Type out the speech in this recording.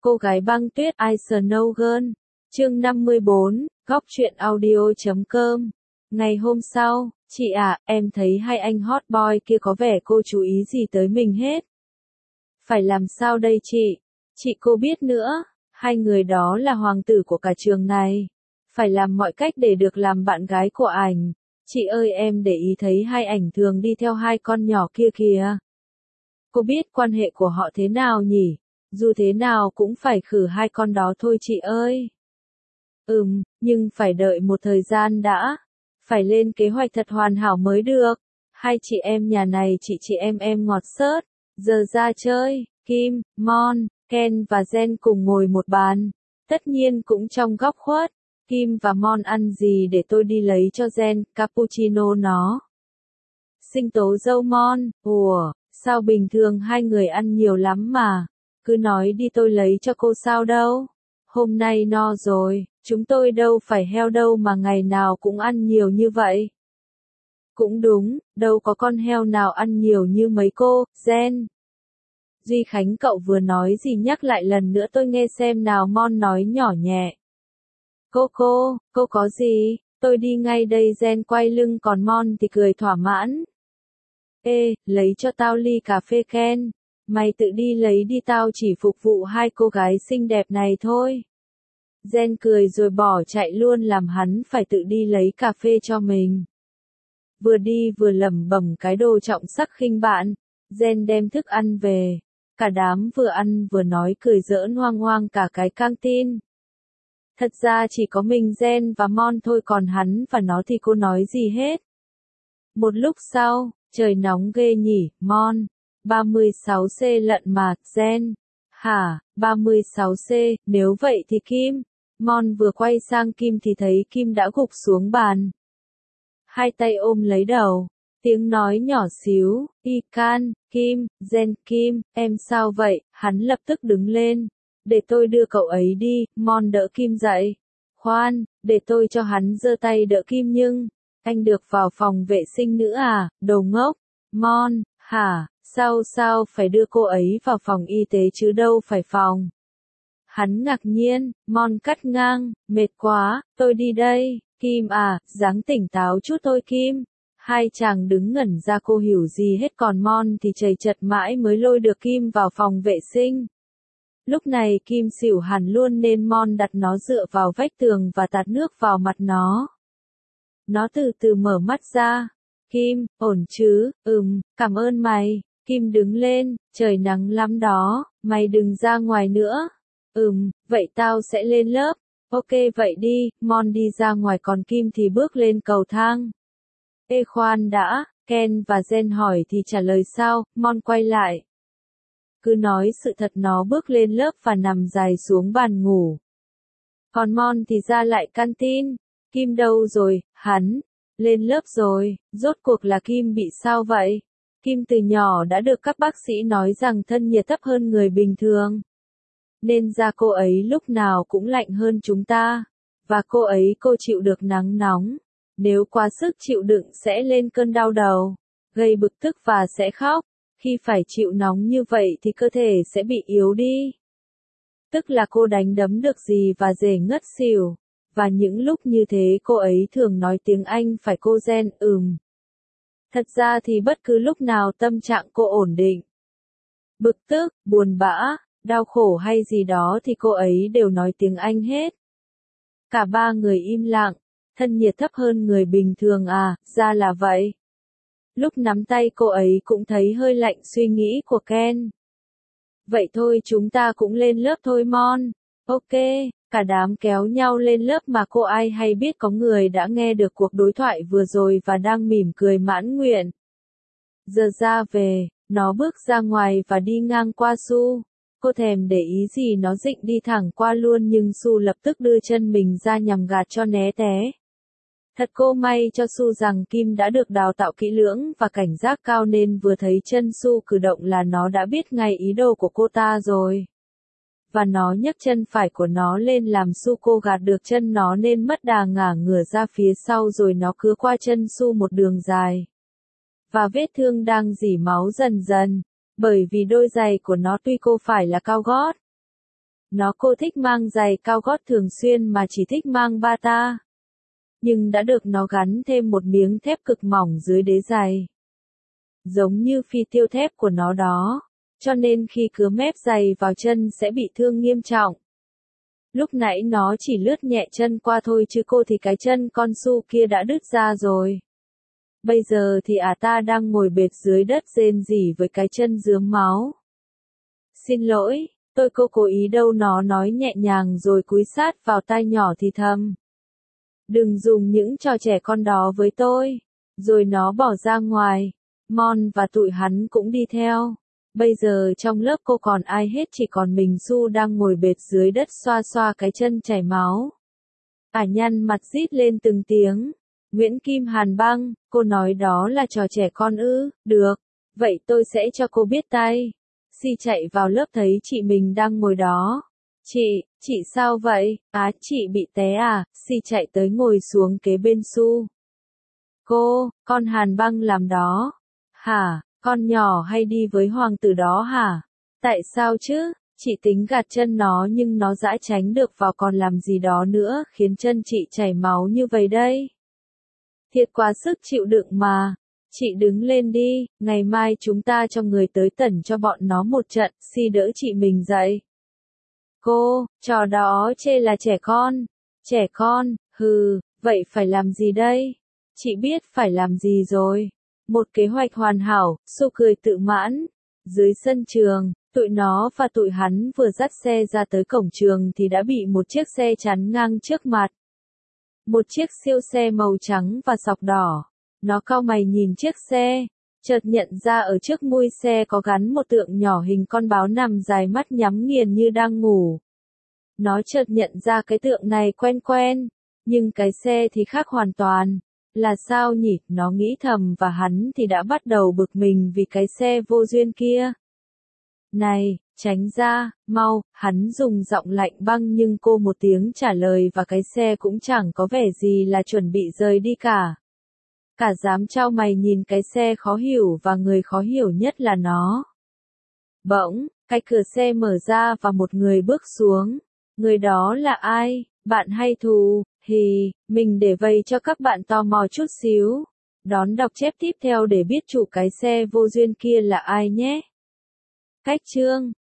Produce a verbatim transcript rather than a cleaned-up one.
Cô gái băng tuyết I Snow Girl. Chương năm mươi bốn, góc truyện audio chấm com. Ngày hôm sau, chị ạ, em thấy hai anh hot boy kia có vẻ cô chú ý gì tới mình hết. Phải làm sao đây chị? Chị cô biết nữa, hai người đó là hoàng tử của cả trường này. Phải làm mọi cách để được làm bạn gái của ảnh. Chị ơi, em để ý thấy hai ảnh thường đi theo hai con nhỏ kia kìa. Cô biết quan hệ của họ thế nào nhỉ? Dù thế nào cũng phải khử hai con đó thôi chị ơi. Ừm, nhưng phải đợi một thời gian đã. Phải lên kế hoạch thật hoàn hảo mới được. Hai chị em nhà này chị chị em em ngọt xớt. Giờ ra chơi, Kim, Mon, Ken và Jen cùng ngồi một bàn. Tất nhiên cũng trong góc khuất. Kim và Mon ăn gì để tôi đi lấy cho Jen, cappuccino nó. Sinh tố dâu Mon, ủa, sao bình thường hai người ăn nhiều lắm mà. Cứ nói đi tôi lấy cho cô sao đâu. Hôm nay no rồi, chúng tôi đâu phải heo đâu mà ngày nào cũng ăn nhiều như vậy. Cũng đúng, đâu có con heo nào ăn nhiều như mấy cô, Jen. Duy Khánh cậu vừa nói gì nhắc lại lần nữa tôi nghe xem nào. Mon nói nhỏ nhẹ. Cô cô, cô có gì, tôi đi ngay đây. Jen quay lưng còn Mon thì cười thỏa mãn. Ê, lấy cho tao ly cà phê Ken. Mày tự đi lấy đi, tao chỉ phục vụ hai cô gái xinh đẹp này thôi. Jen cười rồi bỏ chạy luôn làm hắn phải tự đi lấy cà phê cho mình. Vừa đi vừa lẩm bẩm cái đồ trọng sắc khinh bạn. Jen đem thức ăn về. Cả đám vừa ăn vừa nói cười giỡn hoang hoang cả cái căng tin. Thật ra chỉ có mình Jen và Mon thôi, còn hắn và nó thì cô nói gì hết. Một lúc sau, trời nóng ghê nhỉ, Mon. ba mươi sáu C lận mà, Jen. Hả, ba mươi sáu C, nếu vậy thì Kim. Mon vừa quay sang Kim thì thấy Kim đã gục xuống bàn. Hai tay ôm lấy đầu. Tiếng nói nhỏ xíu, y can, Kim, Jen, Kim, em sao vậy? Hắn lập tức đứng lên. Để tôi đưa cậu ấy đi. Mon đỡ Kim dậy. Khoan, để tôi cho hắn giơ tay đỡ Kim. Nhưng, anh được vào phòng vệ sinh nữa à, đồ ngốc. Mon, hả, sao sao phải đưa cô ấy vào phòng y tế chứ đâu phải phòng. Hắn ngạc nhiên. Mon cắt ngang, mệt quá, tôi đi đây. Kim à, dáng tỉnh táo chút thôi Kim. Hai chàng đứng ngẩn ra, cô hiểu gì hết, còn Mon thì chầy chật mãi mới lôi được Kim vào phòng vệ sinh. Lúc này Kim xỉu hẳn luôn nên Mon đặt nó dựa vào vách tường và tạt nước vào mặt nó. Nó từ từ mở mắt ra. Kim, ổn chứ? Ừm, cảm ơn mày. Kim đứng lên, trời nắng lắm đó, mày đừng ra ngoài nữa. Ừm, vậy tao sẽ lên lớp. Ok vậy đi. Mon đi ra ngoài còn Kim thì bước lên cầu thang. Ê khoan đã, Ken và Jen hỏi thì trả lời sao? Mon quay lại. Cứ nói sự thật, nó bước lên lớp và nằm dài xuống bàn ngủ. Còn Mon thì ra lại canteen. Kim đâu rồi? Hắn lên lớp rồi. Rốt cuộc là Kim bị sao vậy? Kim từ nhỏ đã được các bác sĩ nói rằng thân nhiệt thấp hơn người bình thường. Nên da cô ấy lúc nào cũng lạnh hơn chúng ta. Và cô ấy cô chịu được nắng nóng. Nếu quá sức chịu đựng sẽ lên cơn đau đầu, gây bực tức và sẽ khóc. Khi phải chịu nóng như vậy thì cơ thể sẽ bị yếu đi. Tức là cô đánh đấm được gì và dễ ngất xỉu. Và những lúc như thế cô ấy thường nói tiếng Anh phải cô Jen, ừm. Thật ra thì bất cứ lúc nào tâm trạng cô ổn định, bực tức, buồn bã, đau khổ hay gì đó thì cô ấy đều nói tiếng Anh hết. Cả ba người im lặng. Thân nhiệt thấp hơn người bình thường à, ra là vậy. Lúc nắm tay cô ấy cũng thấy hơi lạnh. Suy nghĩ của Ken. Vậy thôi chúng ta cũng lên lớp thôi Mon. Ok, cả đám kéo nhau lên lớp mà cô ai hay biết có người đã nghe được cuộc đối thoại vừa rồi và đang mỉm cười mãn nguyện. Giờ ra về, nó bước ra ngoài và đi ngang qua Su. Cô thèm để ý gì nó định đi thẳng qua luôn nhưng Su lập tức đưa chân mình ra nhằm gạt cho né té. Thật cô may cho Su rằng Kim đã được đào tạo kỹ lưỡng và cảnh giác cao nên vừa thấy chân Su cử động là nó đã biết ngay ý đồ của cô ta rồi. Và nó nhấc chân phải của nó lên làm Su cô gạt được chân nó nên mất đà ngả ngửa ra phía sau rồi nó cứa qua chân Su một đường dài. Và vết thương đang rỉ máu dần dần, bởi vì đôi giày của nó tuy cô phải là cao gót, Nó cô thích mang giày cao gót thường xuyên mà chỉ thích mang bata. Nhưng đã được nó gắn thêm một miếng thép cực mỏng dưới đế giày. Giống như phi tiêu thép của nó đó. Cho nên khi cứa mép giày vào chân sẽ bị thương nghiêm trọng. Lúc nãy nó chỉ lướt nhẹ chân qua thôi chứ cô thì cái chân con su kia đã đứt ra rồi. Bây giờ thì à ta đang ngồi bệt dưới đất rên rỉ với cái chân rướm máu. Xin lỗi, tôi cô cố ý đâu, nó nói nhẹ nhàng rồi cúi sát vào tai nhỏ thì thầm. Đừng dùng những trò trẻ con đó với tôi. Rồi nó bỏ ra ngoài. Mon và tụi hắn cũng đi theo. Bây giờ trong lớp cô còn ai hết, chỉ còn mình Su đang ngồi bệt dưới đất xoa xoa cái chân chảy máu. Ả nhăn mặt rít lên từng tiếng. Nguyễn Kim Hàn Băng, cô nói đó là trò trẻ con ư? Được, vậy tôi sẽ cho cô biết tay. Si chạy vào lớp thấy chị mình đang ngồi đó. Chị, chị sao vậy? Á, à, chị bị té à? Si chạy tới ngồi xuống kế bên Su. Cô, con Hàn Băng làm đó. Hả, con nhỏ hay đi với hoàng tử đó hả? Tại sao chứ? Chị tính gạt chân nó nhưng nó dãi tránh được vào còn làm gì đó nữa khiến chân chị chảy máu như vậy đây. Thiệt quá sức chịu đựng mà. Chị đứng lên đi, ngày mai chúng ta cho người tới tẩn cho bọn nó một trận, Si đỡ chị mình dậy. Cô, trò đó chê là trẻ con. Trẻ con, hừ, vậy phải làm gì đây? Chị biết phải làm gì rồi. Một kế hoạch hoàn hảo, Su cười tự mãn. Dưới sân trường, tụi nó và tụi hắn vừa dắt xe ra tới cổng trường thì đã bị một chiếc xe chắn ngang trước mặt. Một chiếc siêu xe màu trắng và sọc đỏ. Nó cau mày nhìn chiếc xe, chợt nhận ra ở trước mui xe có gắn một tượng nhỏ hình con báo nằm dài mắt nhắm nghiền như đang ngủ. Nó chợt nhận ra cái tượng này quen quen, nhưng cái xe thì khác hoàn toàn. Là sao nhỉ, nó nghĩ thầm và hắn thì đã bắt đầu bực mình vì cái xe vô duyên kia. Này, tránh ra, mau, hắn dùng giọng lạnh băng nhưng cô một tiếng trả lời và cái xe cũng chẳng có vẻ gì là chuẩn bị rời đi cả. Cả dám trao mày nhìn cái xe khó hiểu và người khó hiểu nhất là nó. Bỗng, cái cửa xe mở ra và một người bước xuống. Người đó là ai? Bạn hay thù? Hì, mình để vầy cho các bạn tò mò chút xíu. Đón đọc chép tiếp theo để biết chủ cái xe vô duyên kia là ai nhé. Cách chương